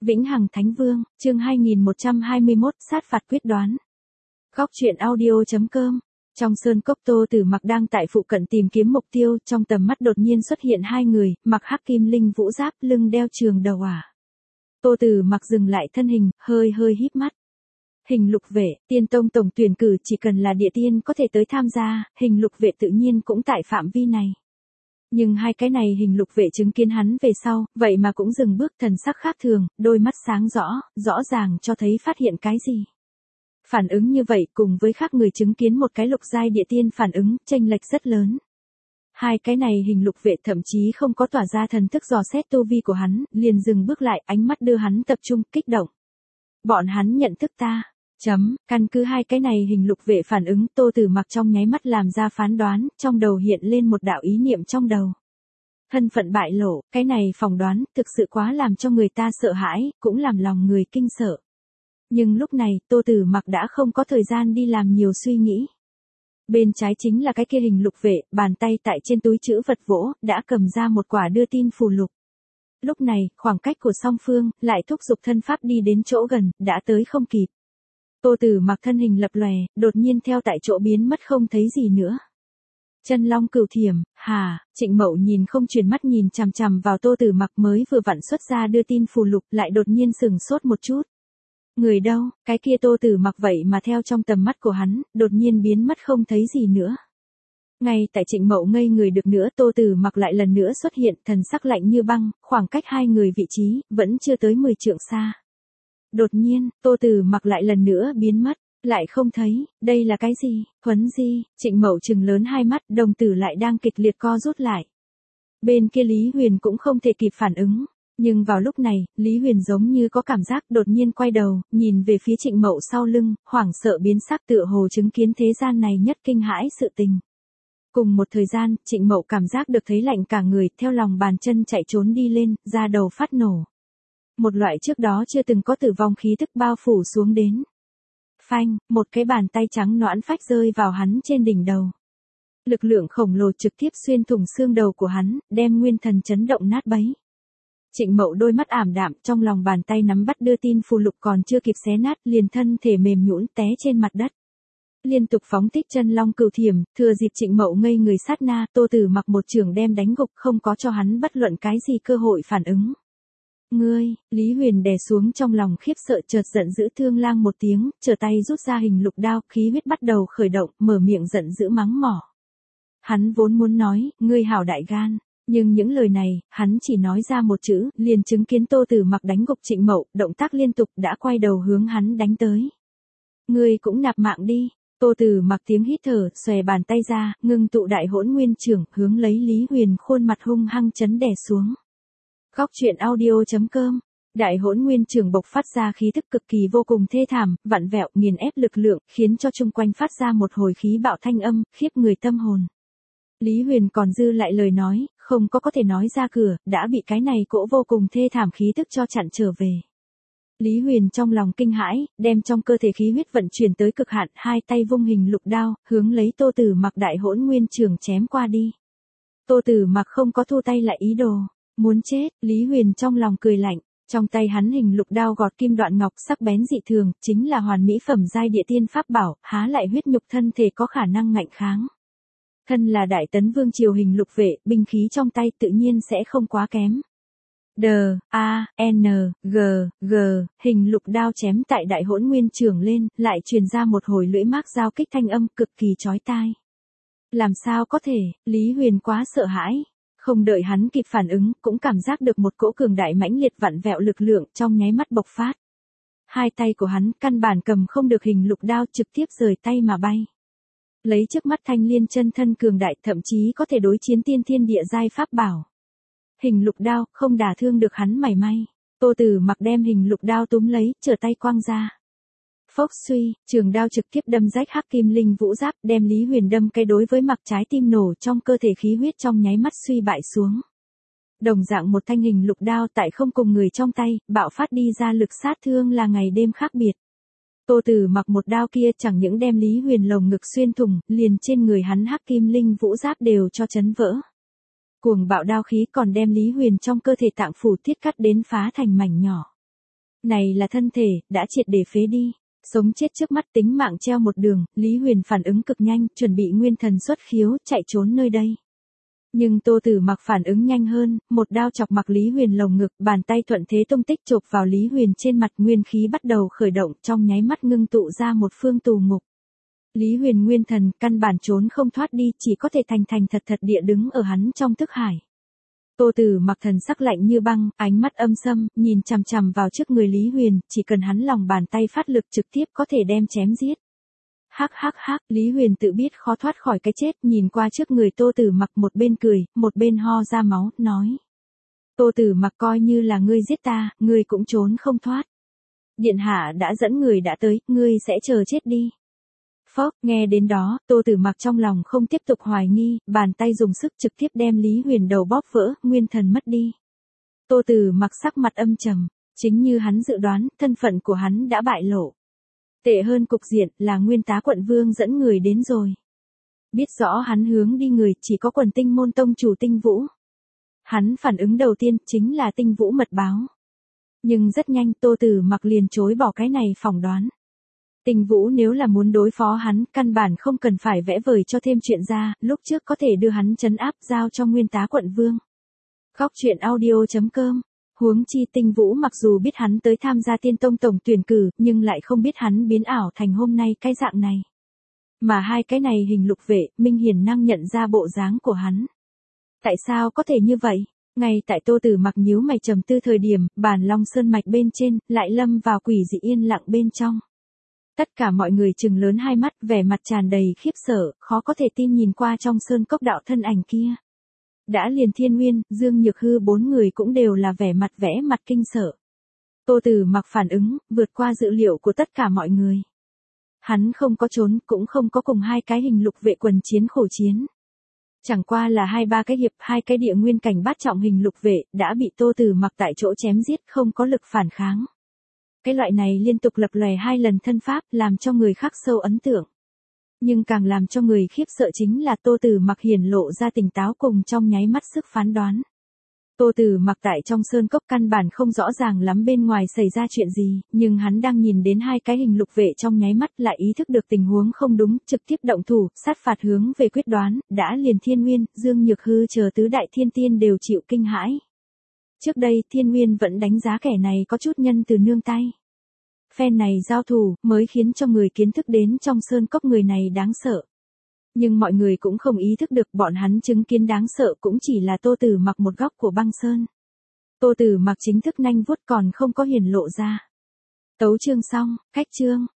Vĩnh Hằng Thánh Vương, chương 2121, sát phạt quyết đoán. Góc truyện audio.com. Trong sơn cốc Tô Tử Mặc đang tại phụ cận tìm kiếm mục tiêu, trong tầm mắt đột nhiên xuất hiện hai người, mặc hắc kim linh vũ giáp, lưng đeo trường đầu ả. Tô Tử Mặc dừng lại thân hình, hơi híp mắt. Hình lục vệ, tiên tông tổng tuyển cử chỉ cần là địa tiên có thể tới tham gia, hình lục vệ tự nhiên cũng tại phạm vi này. Nhưng hai cái này hình lục vệ chứng kiến hắn về sau, vậy mà cũng dừng bước, thần sắc khác thường, đôi mắt sáng rõ ràng cho thấy phát hiện cái gì. Phản ứng như vậy cùng với khác người chứng kiến một cái lục giai địa tiên phản ứng, chênh lệch rất lớn. Hai cái này hình lục vệ thậm chí không có tỏa ra thần thức dò xét tu vi của hắn, liền dừng bước lại, ánh mắt đưa hắn tập trung, kích động. Bọn hắn nhận thức ta. Căn cứ hai cái này hình lục vệ phản ứng, Tô Tử Mặc trong nháy mắt làm ra phán đoán, trong đầu hiện lên một đạo ý niệm trong đầu. Thân phận bại lộ, cái này phỏng đoán, thực sự quá làm cho người ta sợ hãi, cũng làm lòng người kinh sợ. Nhưng lúc này, Tô Tử Mặc đã không có thời gian đi làm nhiều suy nghĩ. Bên trái chính là cái kia hình lục vệ, bàn tay tại trên túi trữ vật vỗ, đã cầm ra một quả đưa tin phù lục. Lúc này, khoảng cách của song phương, lại thúc giục thân pháp đi đến chỗ gần, đã tới không kịp. Tô Tử Mặc thân hình lập lòe, đột nhiên theo tại chỗ biến mất không thấy gì nữa. Chân long cửu thiểm, Trịnh Mậu nhìn không chuyển mắt nhìn chằm chằm vào Tô Tử Mặc mới vừa vặn xuất ra đưa tin phù lục, lại đột nhiên sừng sốt một chút. Người đâu, cái kia Tô Tử Mặc vậy mà theo trong tầm mắt của hắn, đột nhiên biến mất không thấy gì nữa. Ngay tại Trịnh Mậu ngây người được nữa, Tô Tử Mặc lại lần nữa xuất hiện, thần sắc lạnh như băng, khoảng cách hai người vị trí, vẫn chưa tới 10 trượng xa. Đột nhiên, Tô Tử Mặc lại lần nữa biến mất, lại không thấy, đây là cái gì, huấn di, Trịnh Mậu trừng lớn hai mắt, đồng tử lại đang kịch liệt co rút lại. Bên kia Lý Huyền cũng không thể kịp phản ứng, nhưng vào lúc này, Lý Huyền giống như có cảm giác đột nhiên quay đầu, nhìn về phía Trịnh Mậu sau lưng, hoảng sợ biến sắc tựa hồ chứng kiến thế gian này nhất kinh hãi sự tình. Cùng một thời gian, Trịnh Mậu cảm giác được thấy lạnh cả người, theo lòng bàn chân chạy trốn đi lên, da đầu phát nổ. Một loại trước đó chưa từng có tử vong khí tức bao phủ xuống đến. Phanh, một cái bàn tay trắng nõn phách rơi vào hắn trên đỉnh đầu. Lực lượng khổng lồ trực tiếp xuyên thủng xương đầu của hắn, đem nguyên thần chấn động nát bấy. Trịnh Mậu đôi mắt ảm đạm, trong lòng bàn tay nắm bắt đưa tin phù lục còn chưa kịp xé nát, liền thân thể mềm nhũn té trên mặt đất. Liên tục phóng thích chân long cửu thiểm, thừa dịp Trịnh Mậu ngây người sát na, Tô Tử Mặc một chưởng đem đánh gục, không có cho hắn bất luận cái gì cơ hội phản ứng. Ngươi, Lý Huyền đè xuống trong lòng khiếp sợ, chợt giận dữ thương lang một tiếng, trở tay rút ra hình lục đao, khí huyết bắt đầu khởi động, mở miệng giận dữ mắng mỏ. Hắn vốn muốn nói, ngươi hảo đại gan, nhưng những lời này, hắn chỉ nói ra một chữ, liền chứng kiến Tô Tử Mặc đánh gục Trịnh Mậu, động tác liên tục đã quay đầu hướng hắn đánh tới. Ngươi cũng nạp mạng đi. Tô Tử Mặc tiếng hít thở, xòe bàn tay ra, ngưng tụ đại hỗn nguyên chưởng, hướng lấy Lý Huyền khuôn mặt hung hăng chấn đè xuống. Góc truyện audio.com. Đại hỗn nguyên chưởng bộc phát ra khí tức cực kỳ vô cùng thê thảm, vặn vẹo, nghiền ép lực lượng, khiến cho chung quanh phát ra một hồi khí bạo thanh âm, khiếp người tâm hồn. Lý Huyền còn dư lại lời nói, không có thể nói ra cửa, đã bị cái này cỗ vô cùng thê thảm khí tức cho chặn trở về. Lý Huyền trong lòng kinh hãi, đem trong cơ thể khí huyết vận chuyển tới cực hạn, hai tay vung hình lục đao, hướng lấy Tô Tử Mặc đại hỗn nguyên chưởng chém qua đi. Tô Tử Mặc không có thu tay lại ý đồ, muốn chết, Lý Huyền trong lòng cười lạnh, trong tay hắn hình lục đao gọt kim đoạn ngọc sắc bén dị thường, chính là hoàn mỹ phẩm giai địa tiên pháp bảo, há lại huyết nhục thân thể có khả năng ngạnh kháng. Thân là đại tấn vương triều hình lục vệ, binh khí trong tay tự nhiên sẽ không quá kém. Hình lục đao chém tại đại hỗn nguyên chưởng lên, lại truyền ra một hồi lưỡi mác giao kích thanh âm cực kỳ chói tai. Làm sao có thể, Lý Huyền quá sợ hãi. Không đợi hắn kịp phản ứng, cũng cảm giác được một cỗ cường đại mãnh liệt vặn vẹo lực lượng trong nháy mắt bộc phát. Hai tay của hắn căn bản cầm không được hình lục đao, trực tiếp rời tay mà bay. Lấy trước mắt thanh liên chân thân cường đại, thậm chí có thể đối chiến tiên thiên địa giai pháp bảo. Hình lục đao không đả thương được hắn mảy may. Tô Tử Mặc đem hình lục đao túm lấy, trở tay quăng ra. Phốc suy, trường đao trực tiếp đâm rách hắc kim linh vũ giáp, đem Lý Huyền đâm cái đối với mặt trái tim nổ, trong cơ thể khí huyết trong nháy mắt suy bại xuống. Đồng dạng một thanh hình lục đao tại không cùng người trong tay, bạo phát đi ra lực sát thương là ngày đêm khác biệt. Tô Tử Mặc một đao kia chẳng những đem Lý Huyền lồng ngực xuyên thủng, liền trên người hắn hắc kim linh vũ giáp đều cho chấn vỡ. Cuồng bạo đao khí còn đem Lý Huyền trong cơ thể tạng phủ thiết cắt đến phá thành mảnh nhỏ. Này là thân thể, đã triệt để phế đi. Sống chết trước mắt, tính mạng treo một đường, Lý Huyền phản ứng cực nhanh, chuẩn bị nguyên thần xuất khiếu, chạy trốn nơi đây. Nhưng Tô Tử Mặc phản ứng nhanh hơn, một đao chọc mặc Lý Huyền lồng ngực, bàn tay thuận thế tung tích chộp vào Lý Huyền trên mặt, nguyên khí bắt đầu khởi động, trong nháy mắt ngưng tụ ra một phương tù ngục. Lý Huyền nguyên thần, căn bản trốn không thoát đi, chỉ có thể thành thành thật thật địa đứng ở hắn trong thức hải. Tô Tử Mặc thần sắc lạnh như băng, ánh mắt âm sâm, nhìn chằm chằm vào trước người Lý Huyền, chỉ cần hắn lòng bàn tay phát lực trực tiếp có thể đem chém giết. Hắc hắc hắc, Lý Huyền tự biết khó thoát khỏi cái chết, nhìn qua trước người Tô Tử Mặc, một bên cười, một bên ho ra máu, nói. Tô Tử Mặc, coi như là ngươi giết ta, ngươi cũng trốn không thoát. Điện hạ đã dẫn người đã tới, ngươi sẽ chờ chết đi. Phốc, nghe đến đó, Tô Tử Mặc trong lòng không tiếp tục hoài nghi, bàn tay dùng sức trực tiếp đem Lý Huyền đầu bóp vỡ, nguyên thần mất đi. Tô Tử Mặc sắc mặt âm trầm, chính như hắn dự đoán, thân phận của hắn đã bại lộ. Tệ hơn cục diện là Nguyên Tá quận vương dẫn người đến rồi. Biết rõ hắn hướng đi người chỉ có Quần Tinh môn tông chủ Tinh Vũ. Hắn phản ứng đầu tiên chính là Tinh Vũ mật báo. Nhưng rất nhanh Tô Tử Mặc liền chối bỏ cái này phỏng đoán. Tinh Vũ nếu là muốn đối phó hắn, căn bản không cần phải vẽ vời cho thêm chuyện ra, lúc trước có thể đưa hắn trấn áp giao cho Nguyên Tá quận vương. Góc truyện audio.com. Huống chi Tinh Vũ mặc dù biết hắn tới tham gia Tiên Tông tổng tuyển cử, nhưng lại không biết hắn biến ảo thành hôm nay cái dạng này. Mà hai cái này hình lục vệ, minh hiển năng nhận ra bộ dáng của hắn. Tại sao có thể như vậy? Ngay tại Tô Tử Mặc nhíu mày trầm tư thời điểm, Bàn Long Sơn mạch bên trên, lại lâm vào quỷ dị yên lặng bên trong. Tất cả mọi người trừng lớn hai mắt, vẻ mặt tràn đầy khiếp sợ, khó có thể tin nhìn qua trong sơn cốc đạo thân ảnh kia. Đã liền Thiên Nguyên, Dương Nhược Hư bốn người cũng đều là vẻ mặt kinh sợ. Tô Tử Mặc phản ứng, vượt qua dự liệu của tất cả mọi người. Hắn không có trốn, cũng không có cùng hai cái hình lục vệ quần chiến khổ chiến. Chẳng qua là hai ba cái hiệp, hai cái địa nguyên cảnh bát trọng hình lục vệ, đã bị Tô Tử Mặc tại chỗ chém giết, không có lực phản kháng. Cái loại này liên tục lập lòe hai lần thân pháp, làm cho người khắc sâu ấn tượng. Nhưng càng làm cho người khiếp sợ chính là Tô Tử Mặc hiển lộ ra tỉnh táo cùng trong nháy mắt sức phán đoán. Tô Tử Mặc tại trong sơn cốc căn bản không rõ ràng lắm bên ngoài xảy ra chuyện gì, nhưng hắn đang nhìn đến hai cái hình lục vệ trong nháy mắt lại ý thức được tình huống không đúng, trực tiếp động thủ, sát phạt hướng về quyết đoán, đã liền Thiên Nguyên, Dương Nhược Hư chờ tứ đại thiên tiên đều chịu kinh hãi. Trước đây Thiên Nguyên vẫn đánh giá kẻ này có chút nhân từ nương tay. Phen này giao thủ mới khiến cho người kiến thức đến trong sơn cốc người này đáng sợ. Nhưng mọi người cũng không ý thức được bọn hắn chứng kiến đáng sợ cũng chỉ là Tô Tử Mặc một góc của băng sơn. Tô Tử Mặc chính thức nanh vuốt còn không có hiển lộ ra. Tấu chương xong, cách chương.